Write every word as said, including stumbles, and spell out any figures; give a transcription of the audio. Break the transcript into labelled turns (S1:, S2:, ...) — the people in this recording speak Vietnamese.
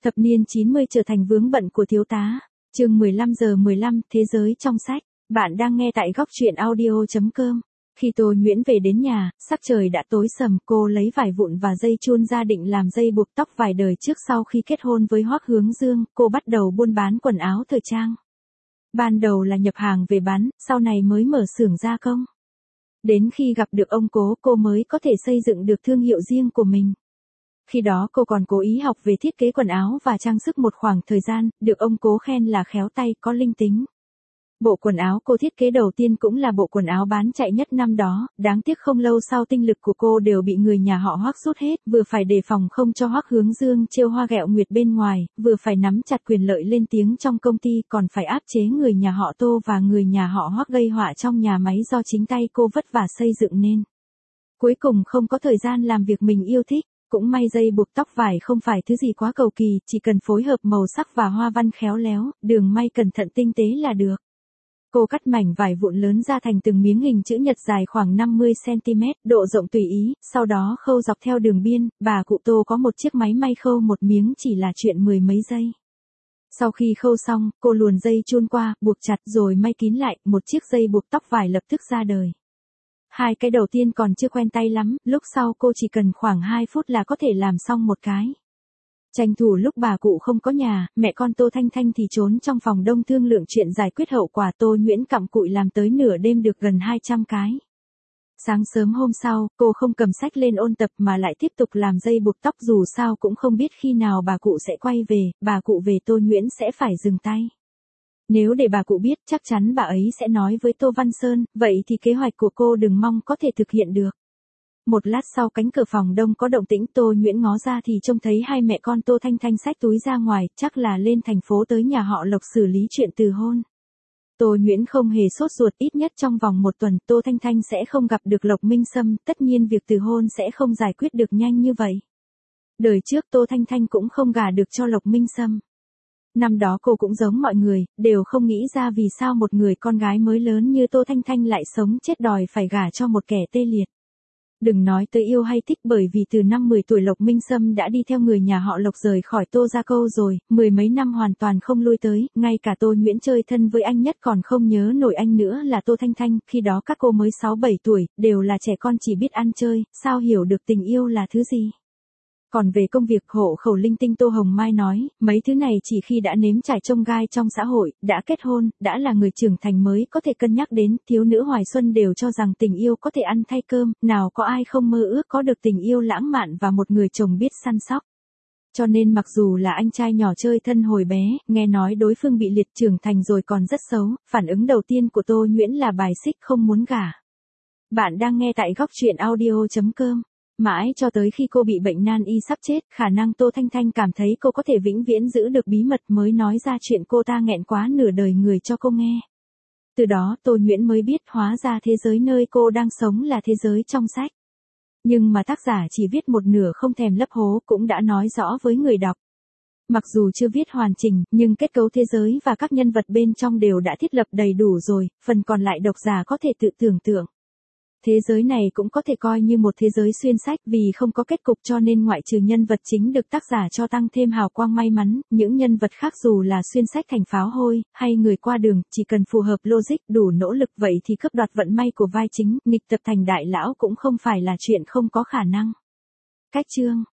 S1: Thập niên chín mươi trở thành vướng bận của thiếu tá. Chương mười lăm giờ mười lăm, thế giới trong sách. Bạn đang nghe tại góc truyện audio chấm com. Khi Tô Nhuyễn về đến nhà, sắc trời đã tối sầm, cô lấy vải vụn và dây chun ra định làm dây buộc tóc vài đời trước. Sau khi kết hôn với Hoắc Hướng Dương, cô bắt đầu buôn bán quần áo thời trang. Ban đầu là nhập hàng về bán, sau này mới mở xưởng gia công. Đến khi gặp được ông Cố, cô mới có thể xây dựng được thương hiệu riêng của mình. Khi đó cô còn cố ý học về thiết kế quần áo và trang sức một khoảng thời gian, được ông Cố khen là khéo tay, có linh tính. Bộ quần áo cô thiết kế đầu tiên cũng là bộ quần áo bán chạy nhất năm đó, đáng tiếc không lâu sau tinh lực của cô đều bị người nhà họ Hoắc rút hết, vừa phải đề phòng không cho Hoắc Hướng Dương trêu hoa ghẹo nguyệt bên ngoài, vừa phải nắm chặt quyền lợi lên tiếng trong công ty, còn phải áp chế người nhà họ Tô và người nhà họ Hoắc gây họa trong nhà máy do chính tay cô vất vả xây dựng nên. Cuối cùng không có thời gian làm việc mình yêu thích. Cũng may dây buộc tóc vải không phải thứ gì quá cầu kỳ, chỉ cần phối hợp màu sắc và hoa văn khéo léo, đường may cẩn thận tinh tế là được. Cô cắt mảnh vải vụn lớn ra thành từng miếng hình chữ nhật dài khoảng năm mươi xăng ti mét, độ rộng tùy ý, sau đó khâu dọc theo đường biên. Bà cụ Tô có một chiếc máy may khâu một miếng chỉ là chuyện mười mấy giây. Sau khi khâu xong, cô luồn dây chun qua, buộc chặt rồi may kín lại, một chiếc dây buộc tóc vải lập tức ra đời. Hai cái đầu tiên còn chưa quen tay lắm, lúc sau cô chỉ cần khoảng hai phút là có thể làm xong một cái. Tranh thủ lúc bà cụ không có nhà, mẹ con Tô Thanh Thanh thì trốn trong phòng đông thương lượng chuyện giải quyết hậu quả. Tô Nhuyễn cặm cụi làm tới nửa đêm được gần hai trăm cái. Sáng sớm hôm sau, cô không cầm sách lên ôn tập mà lại tiếp tục làm dây buộc tóc, dù sao cũng không biết khi nào bà cụ sẽ quay về, bà cụ về Tô Nhuyễn sẽ phải dừng tay. Nếu để bà cụ biết, chắc chắn bà ấy sẽ nói với Tô Văn Sơn, vậy thì kế hoạch của cô đừng mong có thể thực hiện được. Một lát sau cánh cửa phòng đông có động tĩnh, Tô Nhuyễn ngó ra thì trông thấy hai mẹ con Tô Thanh Thanh xách túi ra ngoài, chắc là lên thành phố tới nhà họ Lộc xử lý chuyện từ hôn. Tô Nhuyễn không hề sốt ruột, ít nhất trong vòng một tuần Tô Thanh Thanh sẽ không gặp được Lộc Minh Sâm, tất nhiên việc từ hôn sẽ không giải quyết được nhanh như vậy. Đời trước Tô Thanh Thanh cũng không gả được cho Lộc Minh Sâm. Năm đó cô cũng giống mọi người, đều không nghĩ ra vì sao một người con gái mới lớn như Tô Thanh Thanh lại sống chết đòi phải gả cho một kẻ tê liệt. Đừng nói tới yêu hay thích, bởi vì từ năm mười tuổi Lộc Minh Sâm đã đi theo người nhà họ Lộc rời khỏi Tô Gia Câu rồi, mười mấy năm hoàn toàn không lui tới, ngay cả Tô Nhuyễn chơi thân với anh nhất còn không nhớ nổi anh nữa là Tô Thanh Thanh, khi đó các cô mới sáu bảy tuổi, đều là trẻ con chỉ biết ăn chơi, sao hiểu được tình yêu là thứ gì. Còn về công việc, hộ khẩu linh tinh Tô Hồng Mai nói, mấy thứ này chỉ khi đã nếm trải chông gai trong xã hội, đã kết hôn, đã là người trưởng thành mới có thể cân nhắc đến. Thiếu nữ Hoài Xuân đều cho rằng tình yêu có thể ăn thay cơm, nào có ai không mơ ước có được tình yêu lãng mạn và một người chồng biết săn sóc. Cho nên mặc dù là anh trai nhỏ chơi thân hồi bé, nghe nói đối phương bị liệt, trưởng thành rồi còn rất xấu, phản ứng đầu tiên của Tô Nhuyễn là bài xích, không muốn gả. Bạn đang nghe tại góc truyện audio chấm com. Mãi cho tới khi cô bị bệnh nan y sắp chết, khả năng Tô Thanh Thanh cảm thấy cô có thể vĩnh viễn giữ được bí mật mới nói ra chuyện cô ta nghẹn quá nửa đời người cho cô nghe. Từ đó Tô Nhuyễn mới biết hóa ra thế giới nơi cô đang sống là thế giới trong sách. Nhưng mà tác giả chỉ viết một nửa không thèm lấp hố, cũng đã nói rõ với người đọc. Mặc dù chưa viết hoàn chỉnh, nhưng kết cấu thế giới và các nhân vật bên trong đều đã thiết lập đầy đủ rồi, phần còn lại độc giả có thể tự tưởng tượng. Thế giới này cũng có thể coi như một thế giới xuyên sách, vì không có kết cục cho nên ngoại trừ nhân vật chính được tác giả cho tăng thêm hào quang may mắn, những nhân vật khác dù là xuyên sách thành pháo hôi, hay người qua đường, chỉ cần phù hợp logic, đủ nỗ lực vậy thì cướp đoạt vận may của vai chính, nghịch tập thành đại lão cũng không phải là chuyện không có khả năng. Cách chương